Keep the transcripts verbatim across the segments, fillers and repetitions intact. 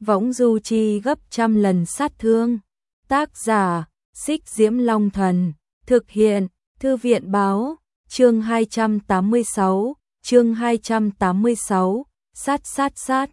võng du chi gấp trăm lần sát thương. Tác giả, Xích Diễm Long Thần. Thực hiện, Thư viện báo. Chương hai trăm tám mươi sáu, chương hai trăm tám mươi sáu, sát sát sát.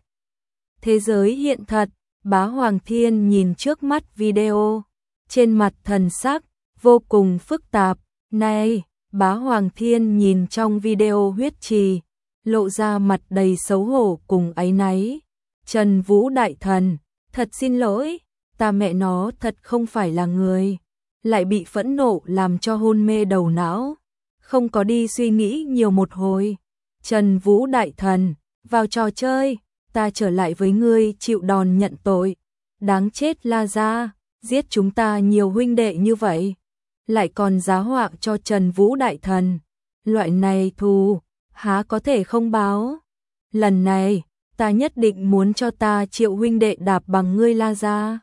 Thế giới hiện thật, Bá Hoàng Thiên nhìn trước mắt video, trên mặt thần sắc vô cùng phức tạp. Này, Bá Hoàng Thiên nhìn trong video huyết trì, lộ ra mặt đầy xấu hổ cùng áy náy. Trần Vũ đại thần, thật xin lỗi, ta mẹ nó thật không phải là người. Lại bị phẫn nộ làm cho hôn mê đầu não, không có đi suy nghĩ nhiều một hồi. Trần Vũ đại thần, vào trò chơi, ta trở lại với ngươi chịu đòn nhận tội. Đáng chết La Gia, giết chúng ta nhiều huynh đệ như vậy, lại còn giá họa cho Trần Vũ đại thần. Loại này thù, há có thể không báo. Lần này, ta nhất định muốn cho ta triệu huynh đệ đạp bằng ngươi La Gia.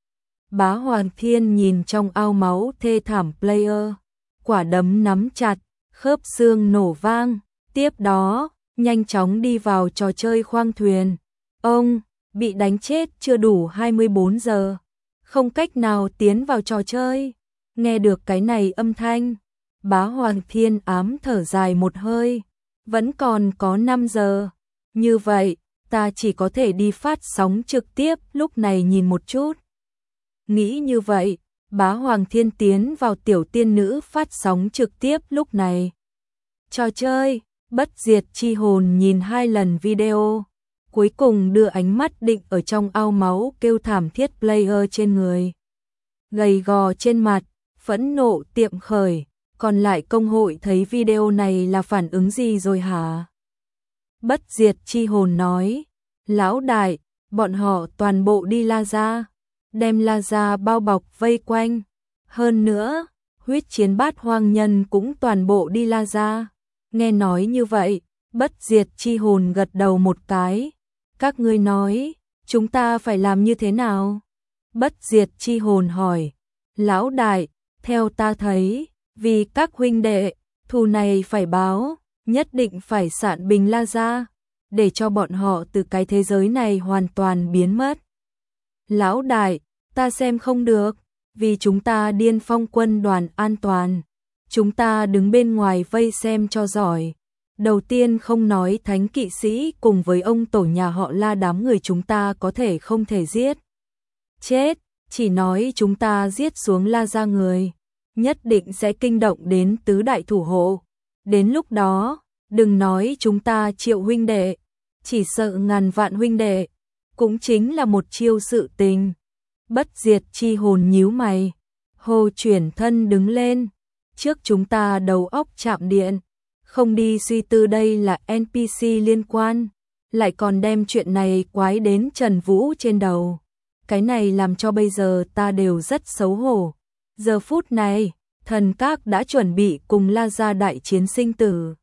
Bá Hoàng Thiên nhìn trong ao máu thê thảm player, quả đấm nắm chặt, khớp xương nổ vang. Tiếp đó, nhanh chóng đi vào trò chơi khoang thuyền. Ông, bị đánh chết chưa đủ hai mươi bốn giờ, không cách nào tiến vào trò chơi. Nghe được cái này âm thanh, Bá Hoàng Thiên ám thở dài một hơi. Vẫn còn có năm giờ. Như vậy, ta chỉ có thể đi phát sóng trực tiếp lúc này nhìn một chút. Nghĩ như vậy, Bá Hoàng Thiên tiến vào tiểu tiên nữ phát sóng trực tiếp lúc này. Trò chơi, bất diệt chi hồn nhìn hai lần video, cuối cùng đưa ánh mắt định ở trong ao máu kêu thảm thiết player trên người. Gầy gò trên mặt, phẫn nộ tiệm khởi, còn lại công hội thấy video này là phản ứng gì rồi hả? Bất diệt chi hồn nói, lão đại, bọn họ toàn bộ đi La Gia, đem La Gia bao bọc vây quanh. Hơn nữa, huyết chiến bát hoang nhân cũng toàn bộ đi La Gia. Nghe nói như vậy, bất diệt chi hồn gật đầu một cái. Các ngươi nói, chúng ta phải làm như thế nào? Bất diệt chi hồn hỏi, lão đại, theo ta thấy, vì các huynh đệ, thù này phải báo, nhất định phải sạn bình La Gia, để cho bọn họ từ cái thế giới này hoàn toàn biến mất. Lão đại, ta xem không được, vì chúng ta điên phong quân đoàn an toàn. Chúng ta đứng bên ngoài vây xem cho giỏi. Đầu tiên không nói thánh kỵ sĩ cùng với ông tổ nhà họ La đám người chúng ta có thể không thể giết chết, chỉ nói chúng ta giết xuống La Gia người, nhất định sẽ kinh động đến tứ đại thủ hộ. Đến lúc đó, đừng nói chúng ta triệu huynh đệ, chỉ sợ ngàn vạn huynh đệ, cũng chính là một chiêu sự tình. Bất diệt chi hồn nhíu mày, hồ chuyển thân đứng lên. Trước chúng ta đầu óc chạm điện, không đi suy tư đây là en pê xê liên quan, lại còn đem chuyện này quái đến Trần Vũ trên đầu. Cái này làm cho bây giờ ta đều rất xấu hổ. Giờ phút này, thần các đã chuẩn bị cùng La Gia đại chiến sinh tử,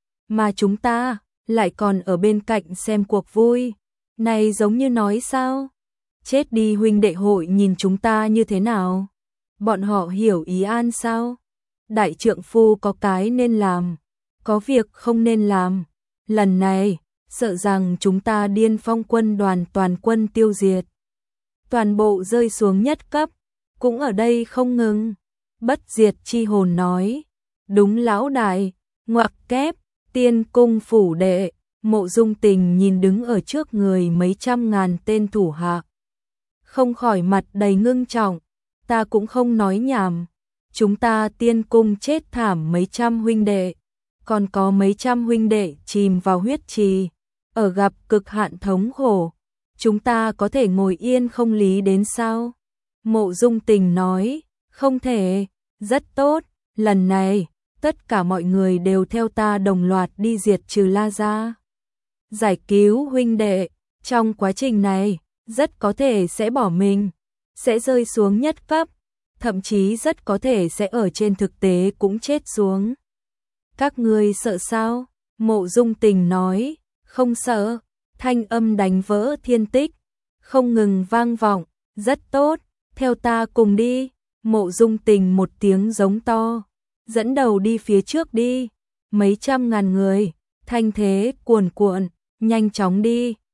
mà chúng ta lại còn ở bên cạnh xem cuộc vui. Này giống như nói sao? Chết đi huynh đệ hội nhìn chúng ta như thế nào? Bọn họ hiểu ý an sao? Đại trượng phu có cái nên làm, có việc không nên làm. Lần này, sợ rằng chúng ta điên phong quân đoàn toàn quân tiêu diệt. Toàn bộ rơi xuống nhất cấp, cũng ở đây không ngừng. Bất diệt chi hồn nói, đúng lão đại, ngoặc kép, tiên cung phủ đệ. Mộ Dung Tình nhìn đứng ở trước người mấy trăm ngàn tên thủ hạ, không khỏi mặt đầy ngưng trọng. Ta cũng không nói nhảm, chúng ta tiên cung chết thảm mấy trăm huynh đệ, còn có mấy trăm huynh đệ chìm vào huyết trì, ở gặp cực hạn thống khổ. Chúng ta có thể ngồi yên không lý đến sao? Mộ Dung Tình nói, không thể. Rất tốt, lần này, tất cả mọi người đều theo ta đồng loạt đi diệt trừ La Gia, giải cứu huynh đệ. Trong quá trình này, rất có thể sẽ bỏ mình, sẽ rơi xuống nhất cấp, thậm chí rất có thể sẽ ở trên thực tế cũng chết xuống. Các ngươi sợ sao? Mộ Dung Tình nói, không sợ. Thanh âm đánh vỡ thiên tích, không ngừng vang vọng. Rất tốt, theo ta cùng đi. Mộ Dung Tình một tiếng giống to, dẫn đầu đi phía trước đi. Mấy trăm ngàn người, thanh thế cuồn cuộn, nhanh chóng đi.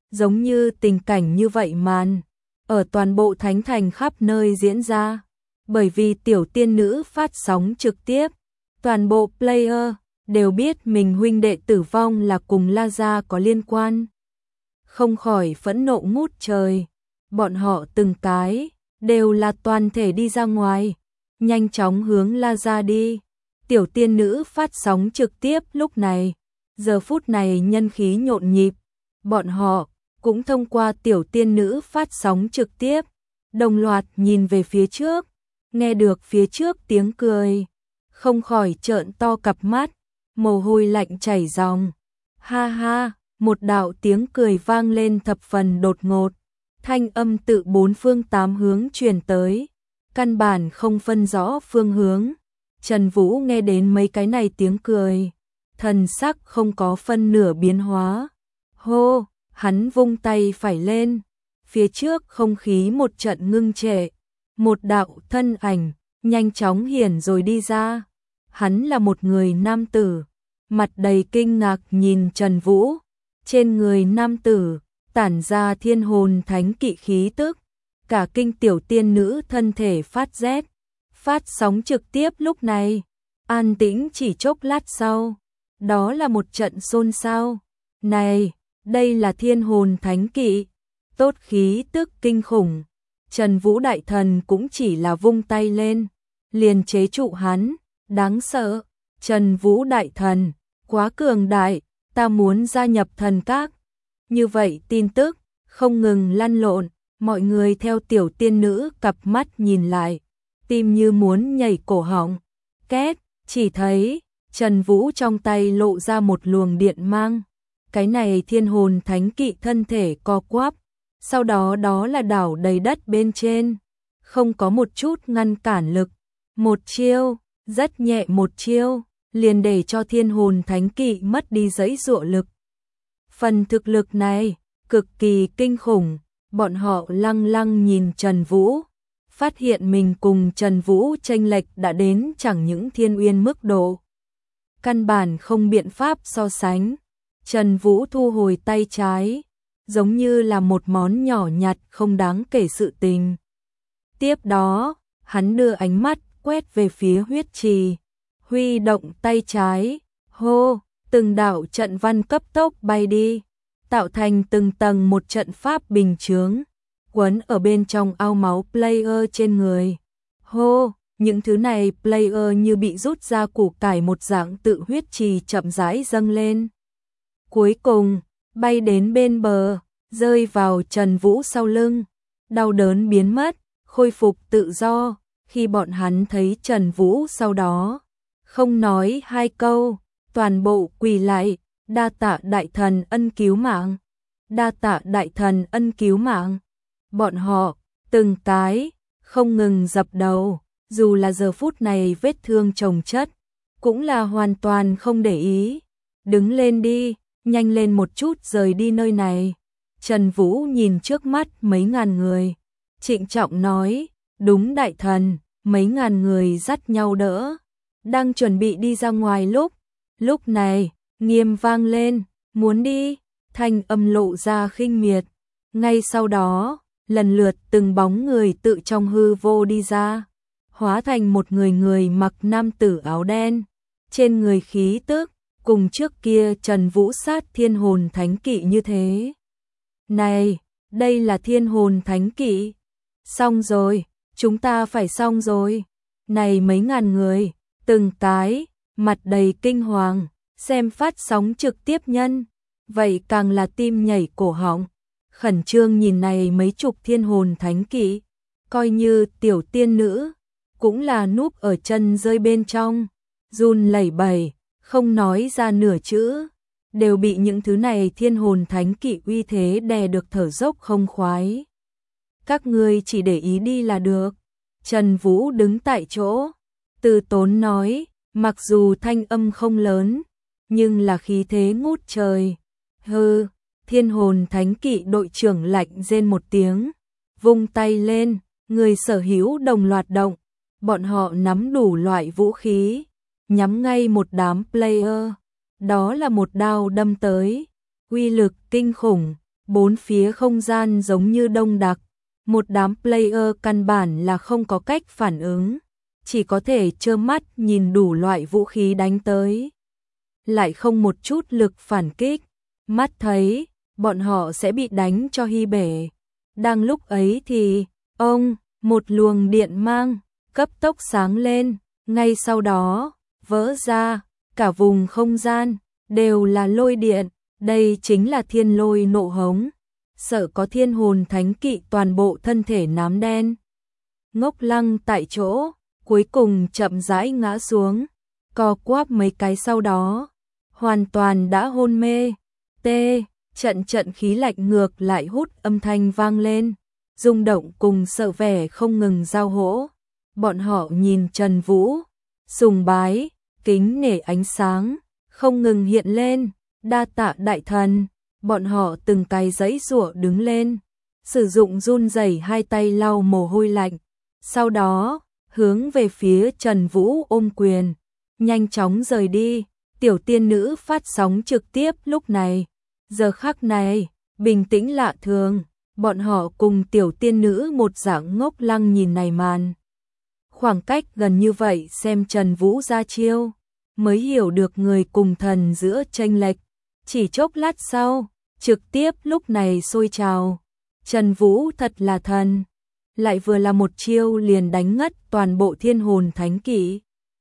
giống như tình cảnh như vậy màn ở toàn bộ thánh thành khắp nơi diễn ra. Bởi vì tiểu tiên nữ phát sóng trực tiếp, toàn bộ player đều biết mình huynh đệ tử vong là cùng La Gia có liên quan. Không khỏi phẫn nộ ngút trời, bọn họ từng cái đều là toàn thể đi ra ngoài, nhanh chóng hướng La Gia đi. Tiểu tiên nữ phát sóng trực tiếp lúc này, giờ phút này nhân khí nhộn nhịp, bọn họ cũng thông qua tiểu tiên nữ phát sóng trực tiếp, đồng loạt nhìn về phía trước, nghe được phía trước tiếng cười, không khỏi trợn to cặp mắt, mồ hôi lạnh chảy ròng. Ha ha, một đạo tiếng cười vang lên thập phần đột ngột, thanh âm tự bốn phương tám hướng truyền tới, căn bản không phân rõ phương hướng. Trần Vũ nghe đến mấy cái này tiếng cười, thần sắc không có phân nửa biến hóa. Hô, hắn vung tay phải lên, phía trước không khí một trận ngưng trệ, một đạo thân ảnh nhanh chóng hiển rồi đi ra. Hắn là một người nam tử, mặt đầy kinh ngạc nhìn Trần Vũ, trên người nam tử tản ra thiên hồn thánh kỵ khí tức, cả kinh tiểu tiên nữ thân thể phát rét. Phát sóng trực tiếp lúc này, an tĩnh chỉ chốc lát sau, đó là một trận xôn xao. Này, đây là thiên hồn thánh kỵ, tốt khí tức kinh khủng. Trần Vũ đại thần cũng chỉ là vung tay lên, liền chế trụ hắn, đáng sợ. Trần Vũ đại thần, quá cường đại, ta muốn gia nhập thần các. Như vậy tin tức không ngừng lăn lộn, mọi người theo tiểu tiên nữ cặp mắt nhìn lại, tim như muốn nhảy cổ họng. Két, chỉ thấy Trần Vũ trong tay lộ ra một luồng điện mang. Cái này thiên hồn thánh kỵ thân thể co quắp, sau đó đó là đảo đầy đất bên trên, không có một chút ngăn cản lực. Một chiêu, rất nhẹ một chiêu, liền để cho thiên hồn thánh kỵ mất đi dãy dụa lực. Phần thực lực này, cực kỳ kinh khủng, bọn họ lăng lăng nhìn Trần Vũ, phát hiện mình cùng Trần Vũ chênh lệch đã đến chẳng những thiên uyên mức độ. Căn bản không biện pháp so sánh. Trần Vũ thu hồi tay trái, giống như là một món nhỏ nhặt không đáng kể sự tình. Tiếp đó, hắn đưa ánh mắt quét về phía huyết trì, huy động tay trái, hô, từng đạo trận văn cấp tốc bay đi, tạo thành từng tầng một trận pháp bình chướng, quấn ở bên trong ao máu player trên người. Hô, những thứ này player như bị rút ra củ cải một dạng tự huyết trì chậm rãi dâng lên. Cuối cùng, bay đến bên bờ, rơi vào Trần Vũ sau lưng, đau đớn biến mất, khôi phục tự do. Khi bọn hắn thấy Trần Vũ sau đó, không nói hai câu, toàn bộ quỳ lại, đa tạ đại thần ân cứu mạng, đa tạ đại thần ân cứu mạng. Bọn họ, từng cái, không ngừng dập đầu, dù là giờ phút này vết thương chồng chất, cũng là hoàn toàn không để ý. Đứng lên đi, nhanh lên một chút rời đi nơi này. Trần Vũ nhìn trước mắt mấy ngàn người, trịnh trọng nói, đúng đại thần. Mấy ngàn người dắt nhau đỡ, đang chuẩn bị đi ra ngoài lúc, lúc này, nghiêm vang lên, muốn đi, thanh âm lộ ra khinh miệt. Ngay sau đó, lần lượt từng bóng người tự trong hư vô đi ra, hóa thành một người người mặc nam tử áo đen, trên người khí tức, cùng trước kia Trần Vũ sát thiên hồn thánh kỵ như thế. Này, đây là thiên hồn thánh kỵ, xong rồi. Chúng ta phải xong rồi. Này mấy ngàn người, từng cái, mặt đầy kinh hoàng, xem phát sóng trực tiếp nhân. Vậy càng là tim nhảy cổ họng. Khẩn trương nhìn này mấy chục thiên hồn thánh kỵ. Coi như tiểu tiên nữ, cũng là núp ở chân rơi bên trong. Run lẩy bẩy, không nói ra nửa chữ. Đều bị những thứ này thiên hồn thánh kỵ uy thế đè được thở dốc không khoái. Các ngươi chỉ để ý đi là được. Trần Vũ đứng tại chỗ, từ tốn nói, mặc dù thanh âm không lớn, nhưng là khí thế ngút trời. Hừ, thiên hồn thánh kỵ đội trưởng lạnh rên một tiếng, vung tay lên, người sở hữu đồng loạt động, bọn họ nắm đủ loại vũ khí, nhắm ngay một đám player, đó là một đao đâm tới, uy lực kinh khủng, bốn phía không gian giống như đông đặc, một đám player căn bản là không có cách phản ứng, chỉ có thể trơ mắt nhìn đủ loại vũ khí đánh tới, lại không một chút lực phản kích, mắt thấy bọn họ sẽ bị đánh cho hy bể. Đang lúc ấy thì, ông, một luồng điện mang, cấp tốc sáng lên, ngay sau đó, vỡ ra, cả vùng không gian, đều là lôi điện, đây chính là thiên lôi nộ hống, sợ có thiên hồn thánh kỵ toàn bộ thân thể nám đen. Ngốc lăng tại chỗ, cuối cùng chậm rãi ngã xuống, co quắp mấy cái sau đó, hoàn toàn đã hôn mê, tê, trận trận khí lạnh ngược lại hút âm thanh vang lên, rung động cùng sợ vẻ không ngừng giao hỗ. Bọn họ nhìn Trần Vũ, sùng bái, kính nể ánh sáng, không ngừng hiện lên, đa tạ đại thần, bọn họ từng cái giãy giụa đứng lên, sử dụng run rẩy hai tay lau mồ hôi lạnh, sau đó, hướng về phía Trần Vũ ôm quyền, nhanh chóng rời đi. Tiểu tiên nữ phát sóng trực tiếp lúc này, giờ khắc này, bình tĩnh lạ thường, bọn họ cùng tiểu tiên nữ một dạng ngốc lăng nhìn này màn. Khoảng cách gần như vậy xem Trần Vũ ra chiêu, mới hiểu được người cùng thần giữa chênh lệch, chỉ chốc lát sau, trực tiếp lúc này sôi trào. Trần Vũ thật là thần, lại vừa là một chiêu liền đánh ngất toàn bộ thiên hồn thánh kỵ.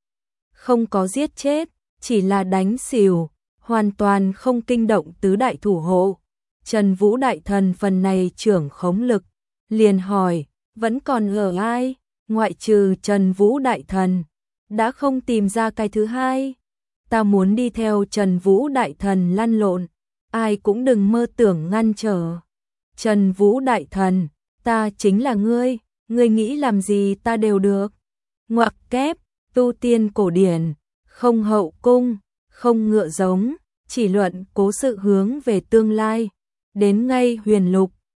Không có giết chết, chỉ là đánh xỉu, hoàn toàn không kinh động tứ đại thủ hộ. Trần Vũ đại thần phần này trưởng khống lực, liền hỏi, vẫn còn ở ai, ngoại trừ Trần Vũ đại thần, đã không tìm ra cái thứ hai. Ta muốn đi theo Trần Vũ đại thần lăn lộn, ai cũng đừng mơ tưởng ngăn trở. Trần Vũ đại thần, ta chính là ngươi, ngươi nghĩ làm gì ta đều được. Ngoặc kép, tu tiên cổ điển, không hậu cung, không ngựa giống, chỉ luận cố sự hướng về tương lai. Đến ngay huyền lục,